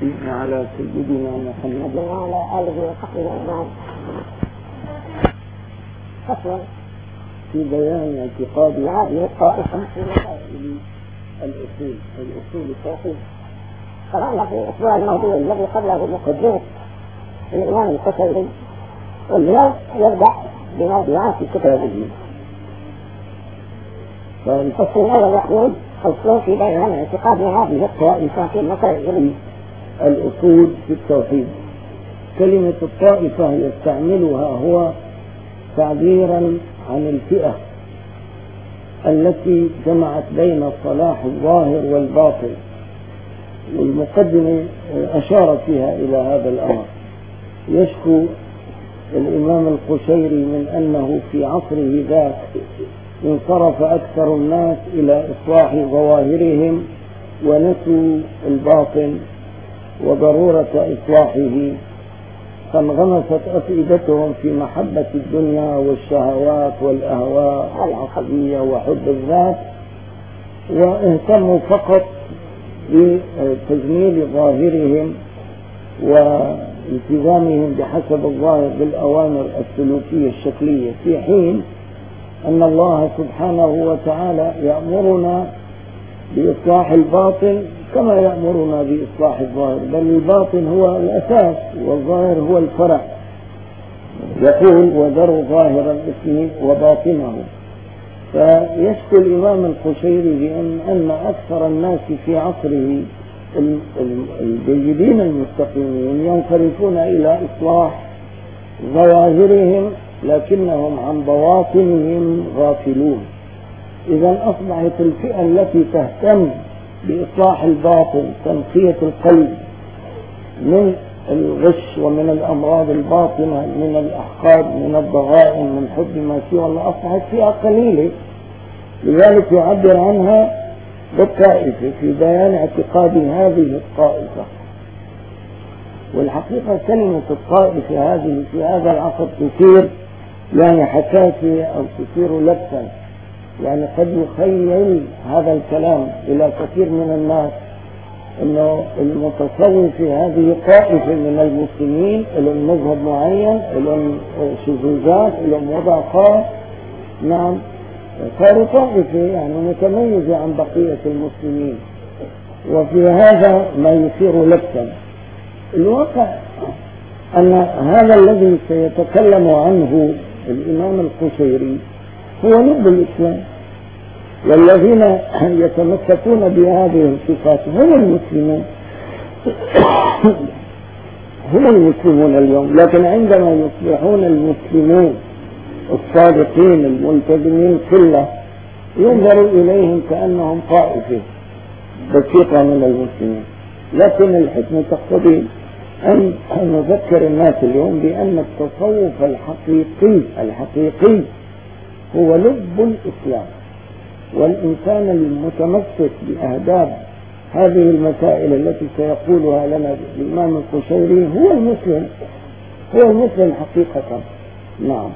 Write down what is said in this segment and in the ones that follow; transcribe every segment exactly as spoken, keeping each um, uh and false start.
والتسليم على سيدنا محمد وعلى آله وصحبه أجمعين. فصل في بيان اعتقاد هذه الطائفة في مسائل الأصول الأصول التوحيد. قرأنا في الأسبوع الماضي الذي قبله مقدمة الإمام القشيري، واليوم يبدأ بموضوعات كتابه. فالفصل الأول يقول: فصل في بيان اعتقاد هذه الطائفة في مسائل الأصول في التوحيد. كلمة الطائفة يستعملها هو تعبيرا عن الفئة التي جمعت بين الصلاح الظاهر والباطل، والمقدمة أشار فيها إلى هذا الأمر. يشكو الإمام القشيري من أنه في عصره ذاك انصرف أكثر الناس إلى إصلاح ظواهرهم ونسوا الباطن وضرورة إصلاحه، فانغمست أفئدتهم في محبة الدنيا والشهوات والأهواء والعصبية وحب الذات، واهتموا فقط بتجميل ظاهرهم والتزامهم بحسب الظاهر بالأوامر السلوكية الشكلية، في حين أن الله سبحانه وتعالى يأمرنا بإصلاح الباطن كما يأمرنا بإصلاح الظاهر، بل الباطن هو الأساس والظاهر هو الفرع. يقول: وذروا ظاهر الاسم وباطنه. فيشكو الإمام القشيري بأن أن أكثر الناس في عصره الجيدين المستقيمين ينصرفون إلى إصلاح ظواهرهم لكنهم عن بواطنهم غافلون. إذا أصبحت الفئة التي تهتم بإصلاح الباطن، تنقية القلب من الغش ومن الأمراض الباطنة، من الأحقاد، من الضغائن، من حب ما سوى الله، أصبحت فئة قليلة. لذلك يعبر عنها بالطائفة في بيان اعتقاد هذه الطائفة. والحقيقة كلمة الطائفة هذه في هذا العصر تثير يعني حساسية أو تثير لبسا، يعني قد يخيل هذا الكلام إلى كثير من الناس أنه المتصوف هذه طائفة من المسلمين لهم مذهب معين، لهم شذوذات، لهم وضع خاص. نعم، صاروا طائفة يعني متميزة عن بقية المسلمين، وفي هذا ما يثير لبسا. الواقع أن هذا الذي سيتكلم عنه الإمام القشيري هو لب الإسلام، والذين يتمسكون بهذه الصفات هم المسلمون هم المسلمون اليوم. لكن عندما يصبحون المسلمون الصادقين الملتزمين كله ينظر إليهم كأنهم طائفة بسيطة من المسلمين. لكن الحكمة تقتضي أن نذكر الناس اليوم بأن التصوف الحقيقي الحقيقي هو لب الإسلام، والإنسان المتمسك بأهداب هذه المسائل التي سيقولها لنا الإمام القشيري هو المسلم، هو المسلم حقيقة. نعم.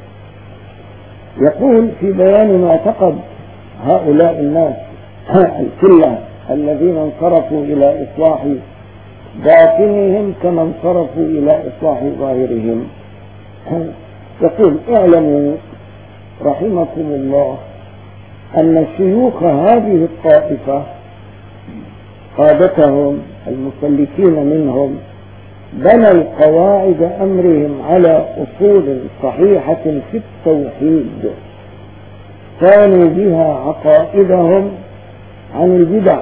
يقول: في بيان ما اعتقد هؤلاء الناس الكلة الذين انصرفوا إلى إصلاح باطنهم كما انصرفوا إلى إصلاح ظاهرهم. يقول: اعلموا رحمكم الله أن شيوخ هذه الطائفة قادتهم المسلكين منهم بنوا قواعد أمرهم على أصول صحيحة في التوحيد كانوا بها عقائدهم عن البدع،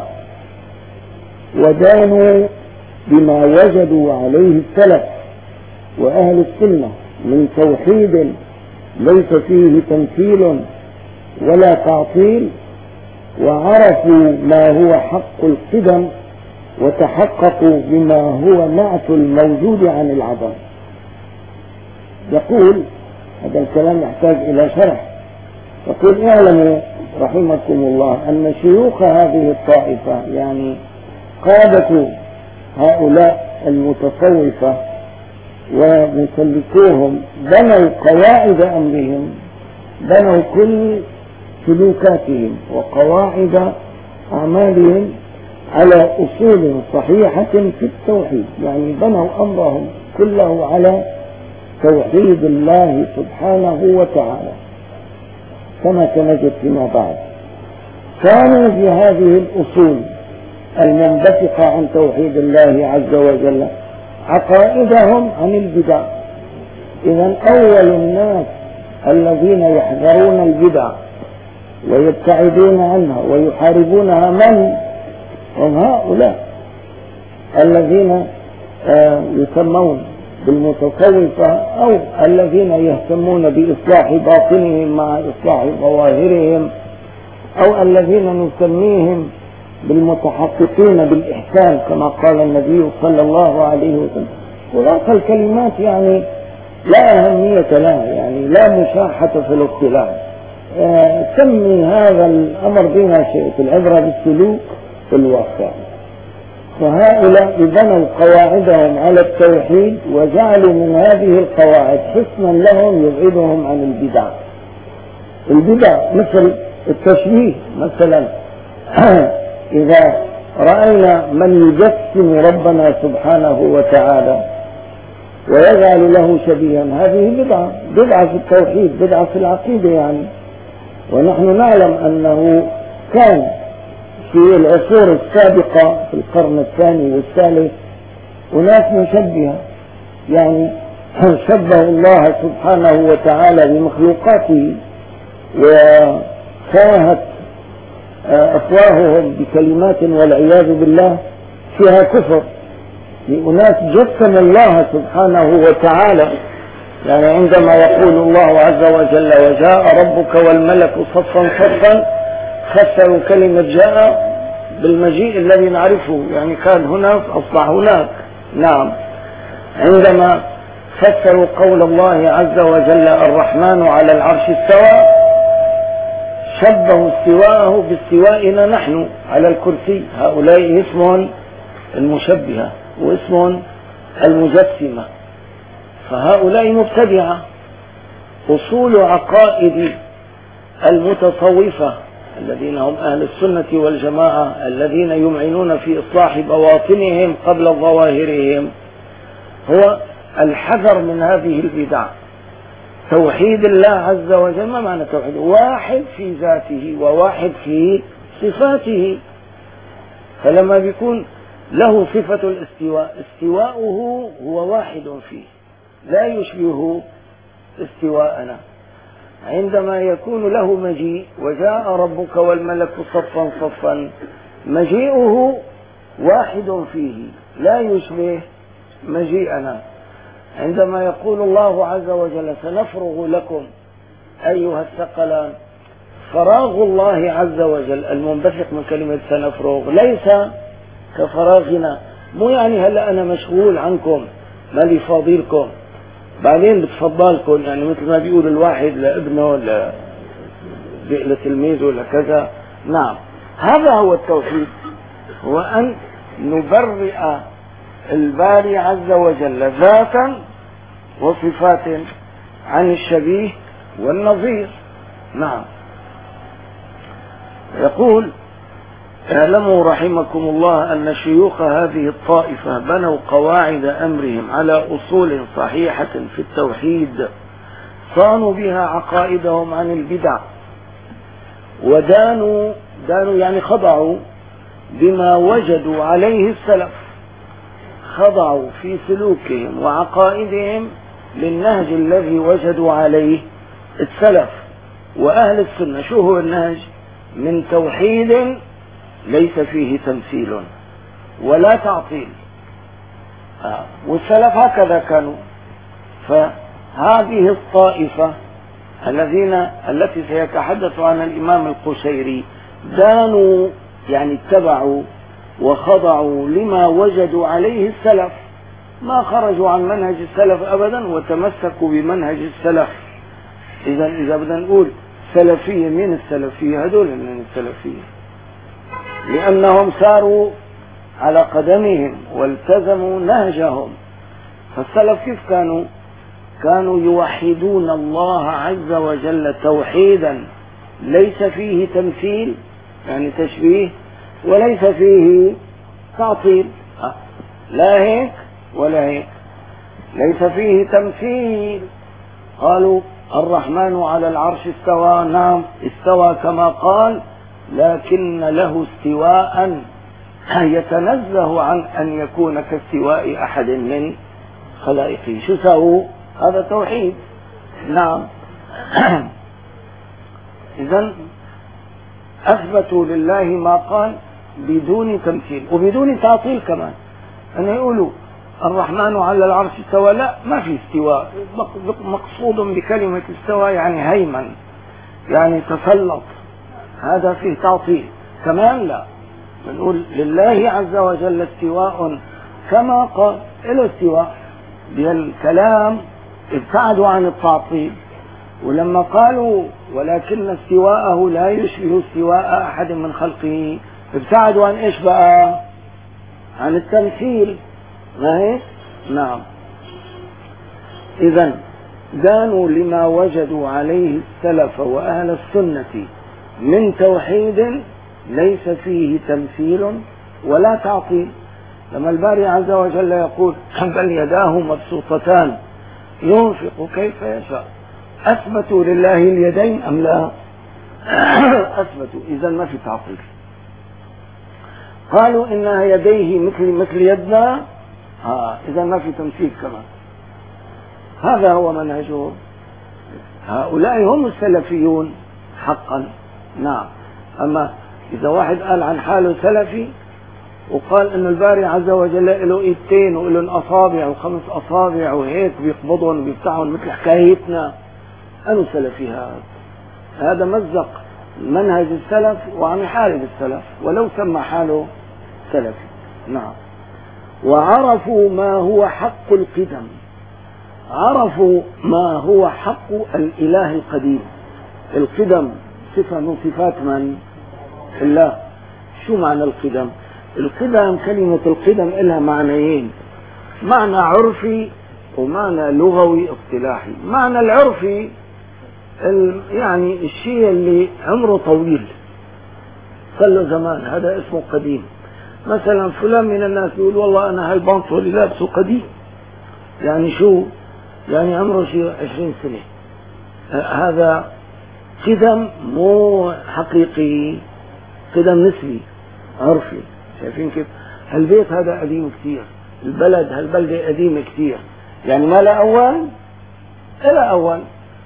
ودانوا بما وجدوا عليه السلف وأهل السنة من توحيد ليس فيه تمثيل ولا تعطيل، وعرفوا ما هو حق القدم وتحققوا بما هو نعت الموجود عن العدم. يقول: هذا الكلام يحتاج إلى شرح. يقول: اعلموا رحمكم الله أن شيوخ هذه الطائفة يعني قادة هؤلاء المتصوفة ومسلكوهم بنوا قواعد أمرهم، بنوا كل سلوكاتهم وقواعد أعمالهم على أصول صحيحة في التوحيد، يعني بنوا أمرهم كله على توحيد الله سبحانه وتعالى كما سنجد فيما بعد. كانوا في هذه الأصول المنبثقة عن توحيد الله عز وجل عقائدهم عن البدع. إذا أول الناس الذين يحذرون البدع ويبتعدون عنها ويحاربونها من هم؟ هؤلاء الذين يسمون بالمتصوفة أو الذين يهتمون بإصلاح باطنهم مع إصلاح ظواهرهم، أو الذين نسميهم بالمتحققين بالإحسان كما قال النبي صلى الله عليه وسلم. وذلك الكلمات يعني لا أهمية لها، يعني لا مشاحة في الاصطلاح. آه سمي هذا الأمر بما شئت، العبرة بالسلوك في الواقع. فهؤلاء بنوا قواعدهم على التوحيد وجعلوا من هذه القواعد حسنا لهم يبعدهم عن البدع. البدع مثل التشبيه مثلا إذا رأينا من يجسم ربنا سبحانه وتعالى ويجعل له شبيها، هذه بدعة، بدعة في التوحيد، بدعة في العقيدة يعني. ونحن نعلم أنه كان في العصور السابقة في القرن الثاني والثالث أناس مشبهة، يعني شبه الله سبحانه وتعالى بمخلوقاته وساهت أفواههم بكلمات والعياذ بالله فيها كفر. لأناس جسم الله سبحانه وتعالى، يعني عندما يقول الله عز وجل وجاء ربك والملك صفا صفا، فسروا كلمة جاء بالمجيء الذي نعرفه، يعني كان هناك أصبح هناك. نعم، عندما فسروا قول الله عز وجل الرحمن على العرش استوى، شبهوا استواءه باستوائنا نحن على الكرسي. هؤلاء اسمهم المشبهة واسمهم المجسمة، فهؤلاء مبتدعة. أصول عقائد المتصوفة الذين هم أهل السنة والجماعة الذين يمعنون في إصلاح بواطنهم قبل ظواهرهم هو الحذر من هذه البدع. توحيد الله عز وجل، ما معنى توحيد؟ واحد في ذاته وواحد في صفاته. فلما بيكون له صفة الاستواء، استواؤه هو واحد فيه لا يشبه استواءنا. عندما يكون له مجيء وجاء ربك والملك صفا صفا، مجيئه واحد فيه لا يشبه مجيئنا. عندما يقول الله عز وجل سنفرغ لكم أيها الثقلان، فراغ الله عز وجل المنبثق من كلمة سنفرغ ليس كفراغنا، مو يعني هلا أنا مشغول عنكم مالي فاضيلكم بعدين بتفضلكم، يعني مثل ما بيقول الواحد لابنه لتلميذه لكذا. نعم، هذا هو التوحيد، هو أن نبرئ الباري عز وجل ذاتا وصفات عن الشبيه والنظير. نعم، يقول اعلموا رحمكم الله أن شيوخ هذه الطائفة بنوا قواعد أمرهم على أصول صحيحة في التوحيد صانوا بها عقائدهم عن البدع، ودانوا دانوا يعني خضعوا بما وجدوا عليه السلف، خضعوا في سلوكهم وعقائدهم للنهج الذي وجدوا عليه السلف وأهل السنة. شو هو النهج؟ من توحيد ليس فيه تمثيل ولا تعطيل. آه. والسلف هكذا كانوا. فهذه الطائفة الذين التي سيتحدث عنها الإمام القشيري دانوا يعني اتبعوا وخضعوا لما وجدوا عليه السلف، ما خرجوا عن منهج السلف أبدا وتمسكوا بمنهج السلف. إذا إذا بدنا نقول سلفية، من السلفية؟ هذول من السلفية، لأنهم ساروا على قدمهم والتزموا نهجهم. فالسلف كيف كانوا؟ كانوا يوحدون الله عز وجل توحيدا ليس فيه تمثيل يعني تشبيه، وليس فيه تعطيل، لا هيك ولا هيك، ليس فيه تمثيل. قالوا الرحمن على العرش استوى، نعم استوى كما قال، لكن له استواء يتنزه عن أن يكون كاستواء أحد من خلائقه. شو سووا؟ هذا توحيد. نعم. إذن أثبتوا لله ما قال بدون تمثيل وبدون تعطيل كمان. أن يقولوا الرحمن على العرش استوى، لا، ما في استواء. مقصود بكلمة استوى يعني هيمن، يعني تسلط، هذا فيه تعطيل كمان. لا، بنقول لله عز وجل استواء كما قال، له استواء بالكلام، ابتعدوا عن التعطيل. ولما قالوا ولكن استواءه لا يشبه استواء أحد من خلقه، ابتعدوا عن إيش بقى؟ عن التمثيل. ما هيك؟ نعم. إذن دانوا لما وجدوا عليه السلف وأهل السنة من توحيد ليس فيه تمثيل ولا تعطيل. لما الباري عز وجل يقول بل يداه مبسوطتان ينفق كيف يشاء، أثبتوا لله اليدين أم لا؟ أثبتوا. إذن ما في تعطيل. قالوا إنها يديه مثل مثل يدنا، ها إذا ما في تمثيل كمان. هذا هو منهجهم. هؤلاء هم السلفيون حقا. نعم. أما إذا واحد قال عن حاله سلفي وقال إن الباري عز وجل له إيدتين وله أصابع وخمس أصابع وهيك بيقبضهم وبيفتحهم مثل حكايتنا، أنا سلفي. هذا هذا مزق منهج السلف وعم يحارب السلف ولو سمى حاله سلفي. نعم. وعرفوا ما هو حق القدم، عرفوا ما هو حق الإله القديم. القدم صفة من صفات من؟ الله. شو معنى القدم؟ القدم، كلمة القدم لها معنيين، معنى عرفي ومعنى لغوي اصطلاحي. معنى العرفي يعني الشيء اللي عمره طويل صار له زمان، هذا اسمه قديم. مثلا فلان من الناس يقول والله أنا هالبنطلون اللي لابسه قديم، يعني شو؟ يعني عمره شيء عشرين سنة. هذا قدم مو حقيقي، قدم نسبي عرفي. شايفين كيف؟ هالبيت هذا قديم كثير، البلد هالبلدة قديمة كثير، يعني ما لا أول إلا أول،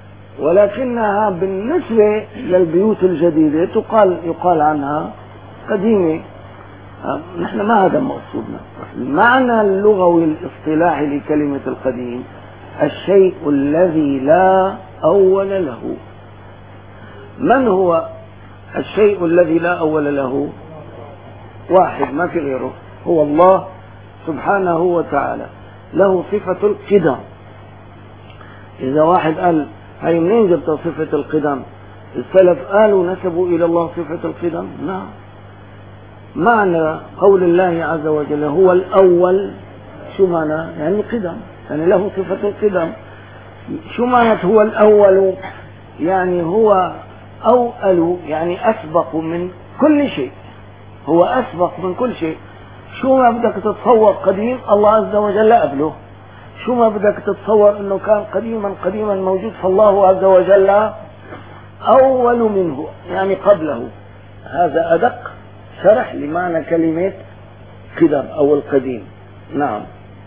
ولكنها بالنسبة للبيوت الجديدة تقال يقال عنها قديمة. نحن ما هذا مقصودنا. المعنى اللغوي الاصطلاحي لكلمة القديم الشيء الذي لا أول له. من هو الشيء الذي لا أول له؟ واحد ما في غيره، هو الله سبحانه وتعالى، له صفة القدم. إذا واحد قال هاي منين جبت صفة القدم؟ السلف قالوا نسبوا إلى الله صفة القدم. نعم. معنى قول الله عز وجل هو الأول، شو معنى؟ يعني قدم، يعني له صفة القدم. شو معنى هو الأول؟ يعني هو أول، يعني أسبق من كل شيء، هو أسبق من كل شيء. شو ما بدك تتصور قديم، الله عز وجل قبله. شو ما بدك تتصور انه كان قديما قديما موجود، فالله عز وجل اول منه، يعني قبله. هذا ادق شرح لمعنى كلمة قدم او القديم. نعم.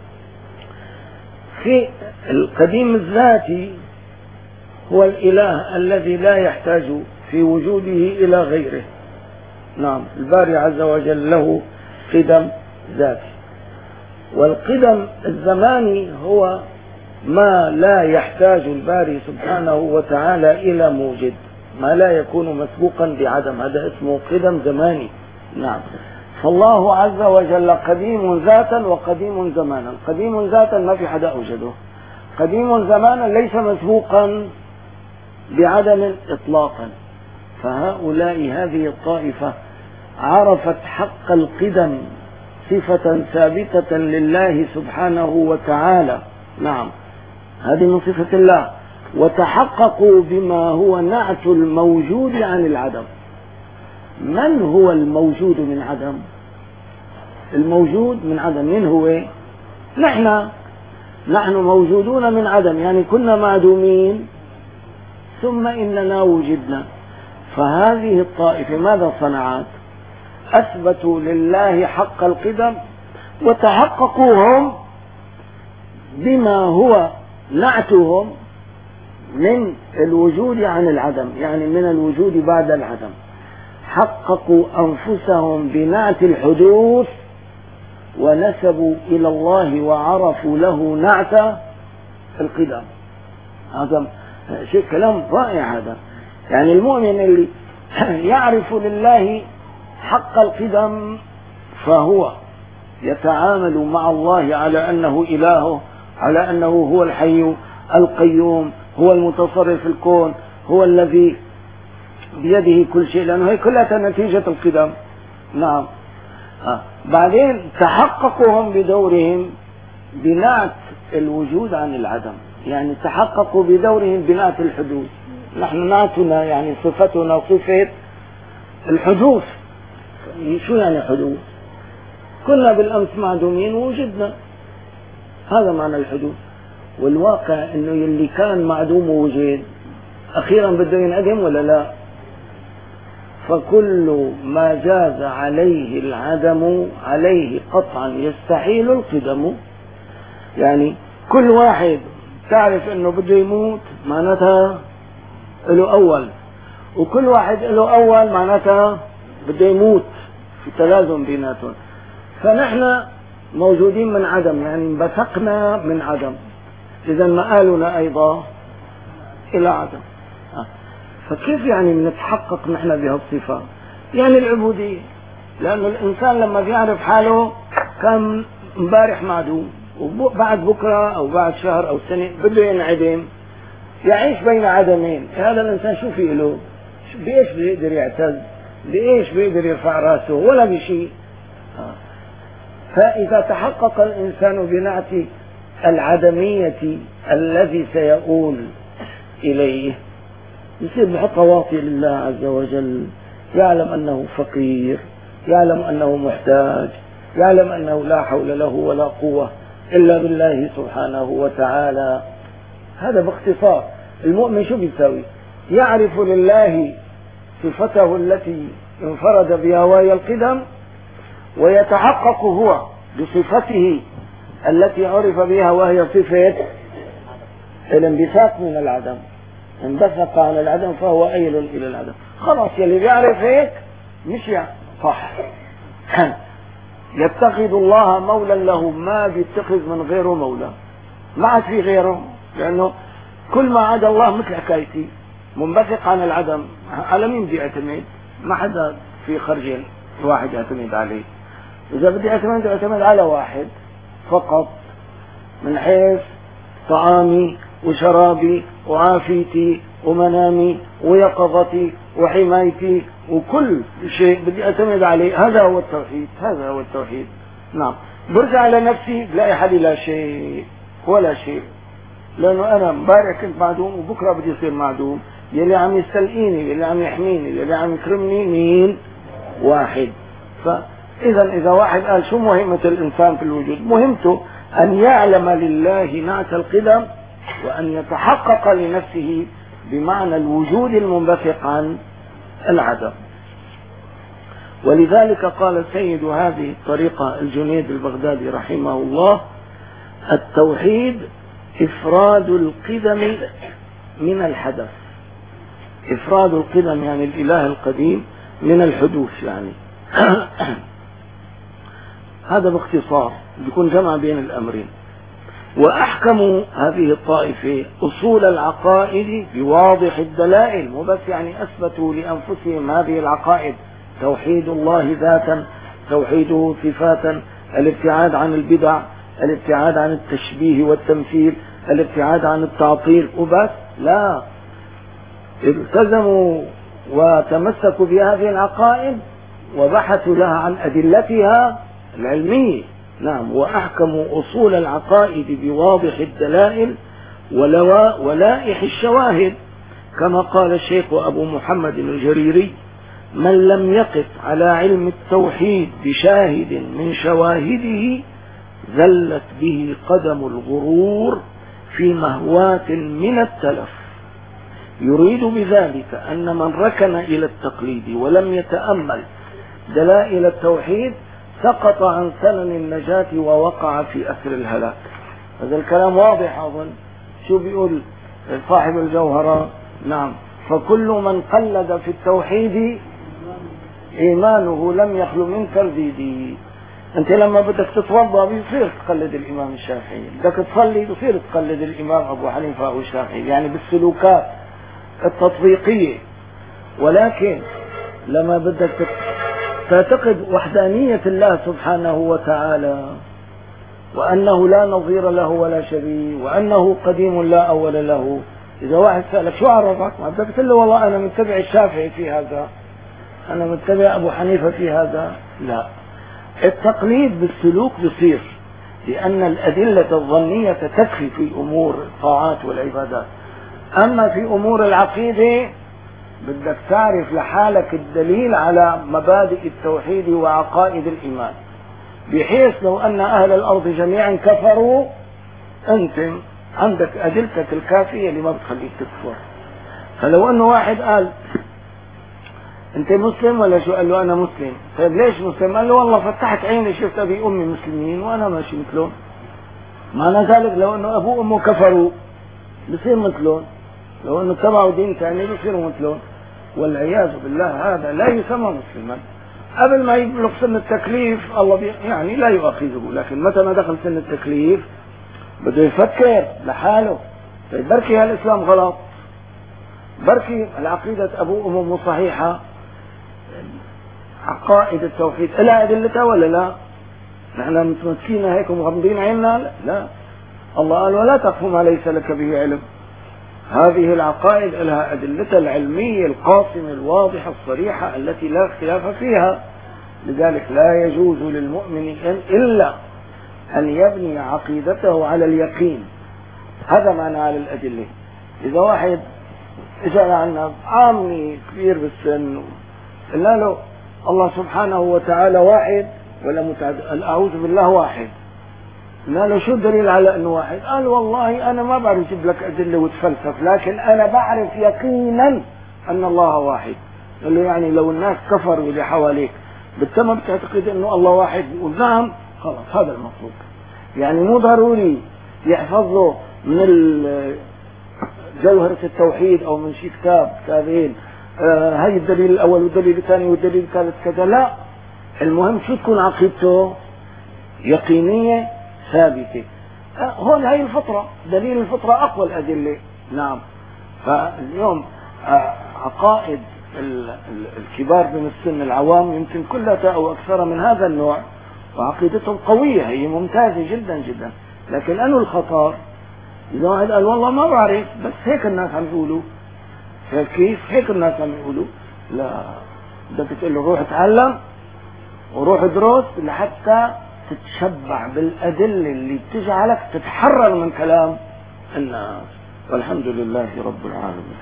في القديم الذاتي هو الاله الذي لا يحتاج في وجوده الى غيره. نعم. الباري عز وجل له قدم ذاتي. والقدم الزماني هو ما لا يحتاج الباري سبحانه وتعالى إلى موجد، ما لا يكون مسبوقا بعدم، هذا اسمه قدم زماني. نعم. فالله عز وجل قديم ذاتا وقديم زمانا. قديم ذاتا ما في حدا أوجده، قديم زمانا ليس مسبوقا بعدم إطلاقا. فهؤلاء هذه الطائفة عرفت حق القدم صفة ثابتة لله سبحانه وتعالى. نعم. هذه من صفة الله. وتحققوا بما هو نعت الموجود عن العدم. من هو الموجود من عدم؟ الموجود من عدم من هو؟ نحن نحن موجودون من عدم، يعني كنا معدومين ثم إننا وجدنا. فهذه الطائفة ماذا صنعت؟ أثبتوا لله حق القدم وتحققوهم بما هو نعتهم من الوجود عن العدم، يعني من الوجود بعد العدم. حققوا أنفسهم بنعت الحدوث ونسبوا إلى الله وعرفوا له نعت القدم. هذا شيء كلام رائع. هذا يعني المؤمن اللي يعرف لله حق القدم فهو يتعامل مع الله على أنه إلهه، على أنه هو الحي القيوم، هو المتصرف في الكون، هو الذي بيده كل شيء، لأنه هي كلها نتيجة القدم. نعم. آه. بعدين تحققوا هم بدورهم بنعت الوجود عن العدم، يعني تحققوا بدورهم بنعت الحدوث. نحن نعتنا يعني صفتنا صفة الحدوث. شو يعني حدوث؟ كنا بالأمس معدومين ووجدنا، هذا معنى الحدوث. والواقع انه يلي كان معدوم ووجد اخيرا بده ينعدم ولا لا؟ فكل ما جاز عليه العدم عليه قطعا يستحيل القدم. يعني كل واحد تعرف انه بده يموت معناتها له اول، وكل واحد له اول معناتها بده يموت، في تلازم بيناتهم. فنحن موجودين من عدم، يعني انبثقنا من عدم، إذا مآلنا أيضا إلى عدم. فكيف يعني بنتحقق نحن بهالصفة؟ يعني العبودية، لأن الإنسان لما بيعرف حاله كان امبارح معدوم، وبعد بكرة أو بعد شهر أو سنة بده ينعدم، يعيش بين عدمين. هذا الإنسان شو في له؟ بإيش بيقدر يعتز؟ بإيش بيقدر يرفع راسه؟ ولا بشيء. فإذا تحقق الإنسان بنعت العدمية الذي سيؤول إليه يصير بحق واطي لله عز وجل، يعلم أنه فقير، يعلم أنه محتاج، يعلم أنه لا حول له ولا قوة إلا بالله سبحانه وتعالى. هذا باختصار. المؤمن شو بيساوي؟ يعرف لله صفته التي انفرد بها وهي القدم، ويتحقق هو بصفته التي عرف بها وهي صفة الانبثاق من العدم. انبثق عن العدم فهو أيل إلى العدم. خلاص يلي بيعرف هيك مش صح. يتخذ الله مولا له، ما بيتخذ من غيره مولا، ما عاد في غيره، لأنه كل ما عدا الله مثل حكايتي منبثق عن العدم. على مين بدي اعتمد؟ ما حدا في خرجين واحد يعتمد عليه. إذا بدي اعتمد اعتمد على واحد فقط، من حيث طعامي وشرابي وعافيتي ومنامي ويقظتي وحمايتي وكل شيء بدي اعتمد عليه. هذا هو التوحيد، هذا هو التوحيد. نعم. برجع على نفسي بلاقي حالي لا شيء ولا شيء، لأنه أنا امبارح كنت معدوم وبكرة بدي يصير معدوم. يلي عم يستلقيني، يلي عم يحميني، يلي عم يكرمني مين؟ واحد. فإذا إذا واحد قال شو مهمة الإنسان في الوجود؟ مهمته أن يعلم لله نعت القدم، وأن يتحقق لنفسه بمعنى الوجود المنبثق عن العدم. ولذلك قال سيد هذه الطريقة الجنيد البغدادي رحمه الله: التوحيد إفراد القدم من الحدث. إفراد القدم يعني الإله القديم من الحدوث يعني. هذا باختصار بيكون جمع بين الأمرين. وأحكموا هذه الطائفة أصول العقائد بواضح الدلائل، مو بس يعني أثبتوا لأنفسهم هذه العقائد: توحيد الله ذاتا، توحيده صفاتا، الابتعاد عن البدع، الابتعاد عن التشبيه والتمثيل، الابتعاد عن التعطيل وبس. لا، التزموا وتمسكوا بهذه العقائد وبحثوا لها عن أدلتها العلمية. نعم. وأحكموا أصول العقائد بواضح الدلائل ولوائح الشواهد، كما قال الشيخ أبو محمد الجريري: من لم يقف على علم التوحيد بشاهد من شواهده زلت به قدم الغرور في مهوات من التلف. يريد بذلك أن من ركن إلى التقليد ولم يتأمل دلائل التوحيد سقط عن سنن النجاة ووقع في أسر الهلاك. هذا الكلام واضح أظن. شو بيقول صاحب الجوهرة؟ نعم، فكل من قلد في التوحيد إيمانه لم يخلو من ترديد. أنت لما بدك تتوضأ بيصير تقلد الإمام الشافعي، بدك تصلي بيصير تقلد الإمام أبو حنيفة أو الشافعي، يعني بالسلوكات التطبيقية. ولكن لما بدك تعتقد وحدانية الله سبحانه وتعالى وأنه لا نظير له ولا شبيه وأنه قديم لا أول له، إذا واحد سألك شو عرفك؟ ما بدك تقول له والله أنا متبع الشافعي في هذا، أنا متبع أبو حنيفة في هذا. لا، التقليد بالسلوك بصير، لأن الأدلة الظنية تكفي في أمور الطاعات والعبادات. أما في أمور العقيدة بدك تعرف لحالك الدليل على مبادئ التوحيد وعقائد الإيمان، بحيث لو أن أهل الأرض جميعا كفروا أنت عندك أدلتك الكافية اللي ما بتخليك تكفر. فلو أنه واحد قال أنت مسلم ولا شو؟ قال له أنا مسلم. طيب ليش مسلم؟ قال له والله فتحت عيني شفت أبي أمي مسلمين وأنا ماشي مثلهم. معنى ذلك لو أنه أبوه وأمه كفروا بصير مثلهم، لو أنه اتبعوا دين ثاني بصيروا مثلهم، والعياذ بالله هذا لا يسمى مسلما. قبل ما يبلغ سن التكليف الله بي يعني لا يؤاخذه، لكن متى ما دخل سن التكليف بده يفكر لحاله. طيب بركي هالإسلام غلط، بركي العقيدة أبوه وأمه صحيحة، عقائد التوحيد إلها أدلتها ولا لا؟ نحن متمسكين هيك ومغمضين عيننا؟ لا، الله قال ولا تقف ما ليس لك به علم. هذه العقائد لها أدلتها العلمية القاصمة الواضحة الصريحة التي لا اختلاف فيها. لذلك لا يجوز للمؤمن إلا أن يبني عقيدته على اليقين. هذا معنى على الأدلة. إذا واحد إجا عنا عامي كبير بالسن قلنا له الله سبحانه وتعالى واحد ولا متعدد؟ أعوذ بالله واحد. قلنا له شو الدليل على أنه واحد؟ قال والله أنا ما بعرف أجيب لك أدلة وتفلسف، لكن أنا بعرف يقينا أن الله واحد. قال له يعني لو الناس كفروا اللي حواليك بالتمام بتعتقد أنه الله واحد؟ يقول نعم، خلاص هذا المطلوب. يعني مو ضروري يحفظ له من جوهرة التوحيد أو من شي كتاب كتابين آه هاي الدليل الأول والدليل الثاني والدليل الثالث كذا، لا. المهم شو تكون عقيدته يقينية ثابتة. آه هون هاي الفطرة، دليل الفطرة أقوى الأدلة. نعم. فاليوم آه عقائد الكبار من السن العوام يمكن كلها أو أكثر من هذا النوع، وعقيدتهم قوية هي ممتازة جدا جدا. لكن أنه الخطر إذا واحد قال والله ما بعرف بس هيك الناس عم يقولوا، كيف هيك الناس عم يقولوا؟ لا، بدك تقول له روح اتعلم وروح ادرس لحتى تتشبع بالأدلة اللي بتجعلك تتحرر من كلام الناس. والحمد لله رب العالمين.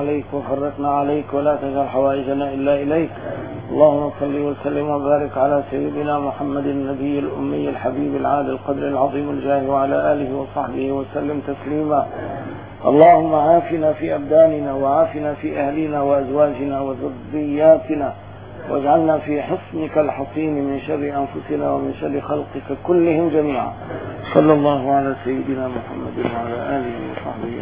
عليك وفرقنا عليك ولا تجعل حوائجنا إلا إليك. اللهم صل وسلم وبارك على سيدنا محمد النبي الأمي الحبيب العالي القدر العظيم الجاه وعلى آله وصحبه وسلم تسليما. اللهم عافنا في أبداننا وعافنا في أهلنا وأزواجنا وذرياتنا، واجعلنا في حصنك الحصين من شر أنفسنا ومن شر خلقك كلهم جميعا. صلى الله على سيدنا محمد وعلى آله وصحبه